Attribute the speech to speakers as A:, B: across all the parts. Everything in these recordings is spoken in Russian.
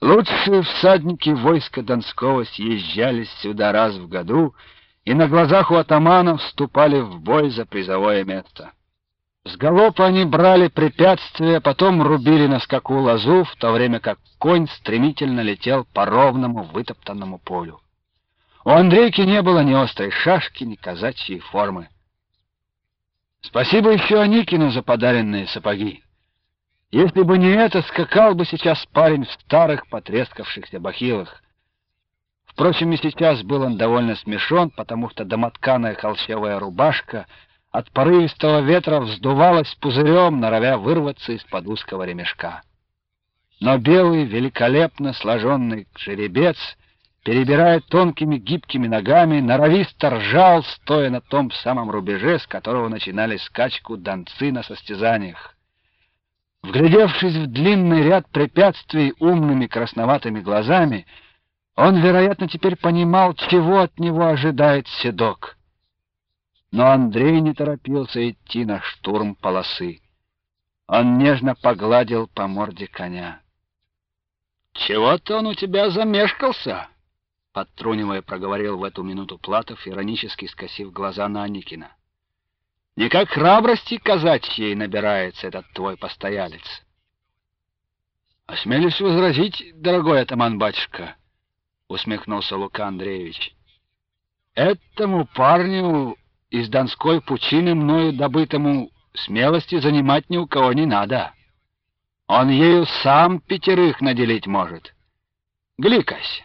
A: Лучшие всадники войска Донского съезжались сюда раз в году и на глазах у атаманов вступали в бой за призовое место. С галопа они брали препятствия, потом рубили на скаку лозу, в то время как конь стремительно летел по ровному вытоптанному полю. У Андрейки не было ни острой шашки, ни казачьей формы. Спасибо еще Аникину за подаренные сапоги. Если бы не это, скакал бы сейчас парень в старых потрескавшихся бахилах. Впрочем, и сейчас был он довольно смешон, потому что домотканая холщовая рубашка от порывистого ветра вздувалась пузырем, норовя вырваться из-под узкого ремешка. Но белый, великолепно сложенный жеребец, перебирая тонкими гибкими ногами, норовисто ржал, стоя на том самом рубеже, с которого начинали скачку донцы на состязаниях. Вглядевшись в длинный ряд препятствий умными красноватыми глазами, он, вероятно, теперь понимал, чего от него ожидает седок. Но Андрей не торопился идти на штурм полосы. Он нежно погладил по морде коня. «Чего-то он у тебя замешкался», — подтрунивая, проговорил в эту минуту Платов, иронически скосив глаза на Аникина. «Никак храбрости казачьей набирается этот твой постоялец». «Осмелюсь возразить, дорогой атаман-батюшка», — усмехнулся Лука Андреевич. «Этому парню из Донской пучины мною добытому смелости занимать ни у кого не надо. Он ею сам 5 наделить может. Гликась».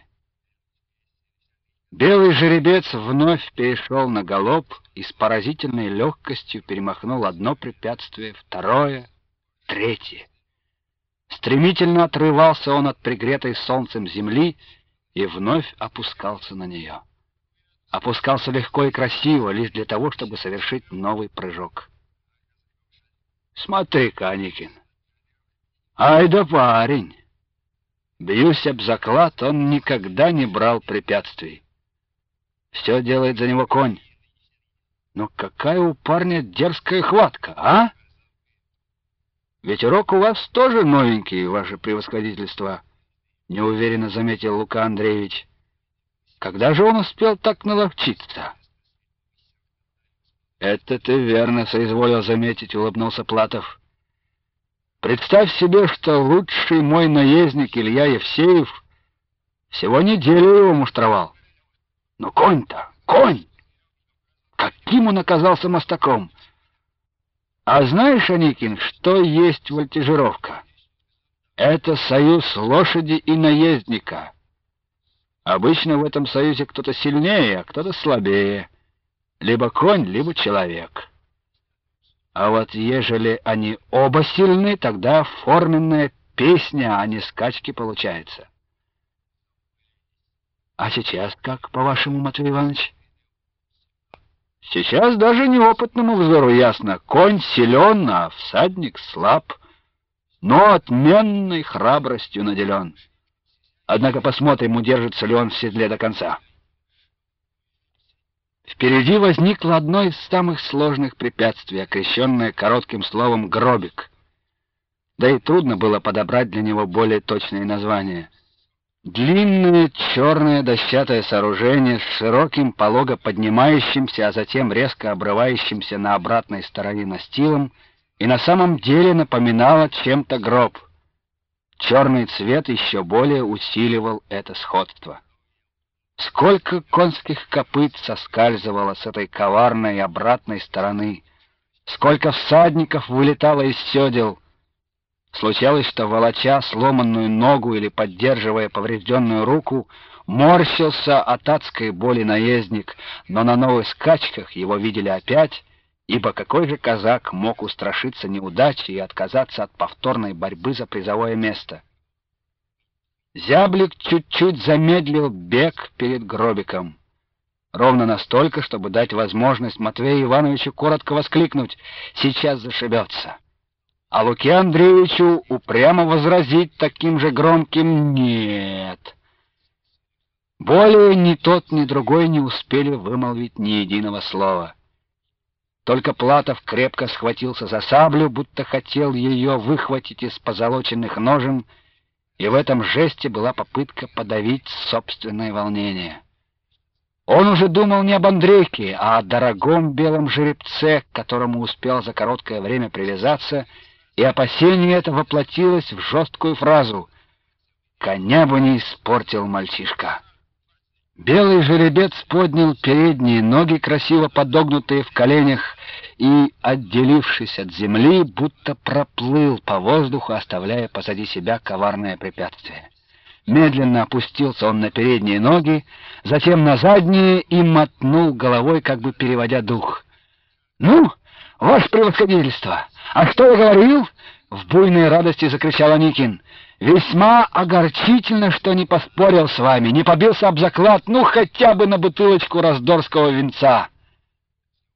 A: Белый жеребец вновь перешел на галоп и с поразительной легкостью перемахнул одно препятствие, второе, третье. Стремительно отрывался он от пригретой солнцем земли и вновь опускался на нее. Опускался легко и красиво, лишь для того, чтобы совершить новый прыжок. «Смотри-ка, Аникин! Ай да парень! Бьюсь об заклад, он никогда не брал препятствий. Все делает за него конь. Но какая у парня дерзкая хватка, а? Ветерок у вас тоже новенький, ваше превосходительство», — неуверенно заметил Лука Андреевич. «Когда же он успел так наловчиться?» «Это ты верно соизволил заметить», — улыбнулся Платов. «Представь себе, что лучший мой наездник Илья Евсеев всего неделю его муштровал. Но конь-то, конь! Каким он оказался мастаком! А знаешь, Аникин, что есть вольтежировка? Это союз лошади и наездника. Обычно в этом союзе кто-то сильнее, а кто-то слабее. Либо конь, либо человек. А вот ежели они оба сильны, тогда форменная песня, а не скачки получается. А сейчас как, по-вашему, Матвей Иванович? Сейчас даже неопытному взору ясно. Конь силен, а всадник слаб, но отменной храбростью наделен. Однако посмотрим, удержится ли он в седле до конца. Впереди возникло одно из самых сложных препятствий, окрещенное коротким словом «гробик». Да и трудно было подобрать для него более точное название. Длинное черное дощатое сооружение с широким полого поднимающимся, а затем резко обрывающимся на обратной стороне настилом, и на самом деле напоминало чем-то гроб. Черный цвет еще более усиливал это сходство. Сколько конских копыт соскальзывало с этой коварной обратной стороны, сколько всадников вылетало из седел. Случалось, что, волоча сломанную ногу или поддерживая поврежденную руку, морщился от адской боли наездник, но на новых скачках его видели опять, ибо какой же казак мог устрашиться неудачи и отказаться от повторной борьбы за призовое место? Зяблик чуть-чуть замедлил бег перед гробиком. Ровно настолько, чтобы дать возможность Матвею Ивановичу коротко воскликнуть: «Сейчас зашибется!» А Луке Андреевичу упрямо возразить таким же громким «нет». Более ни тот, ни другой не успели вымолвить ни единого слова. Только Платов крепко схватился за саблю, будто хотел ее выхватить из позолоченных ножен, и в этом жесте была попытка подавить собственное волнение. Он уже думал не об Андрейке, а о дорогом белом жеребце, к которому успел за короткое время привязаться, и опасение это воплотилось в жесткую фразу: «Коня бы не испортил мальчишка». Белый жеребец поднял передние ноги, красиво подогнутые в коленях, и, отделившись от земли, будто проплыл по воздуху, оставляя позади себя коварное препятствие. Медленно опустился он на передние ноги, затем на задние и мотнул головой, как бы переводя дух. «Ну, ваше превосходительство, а что я говорил?» — в буйной радости закричал Аникин. «Весьма огорчительно, что не поспорил с вами, не побился об заклад, ну хотя бы на бутылочку раздорского винца».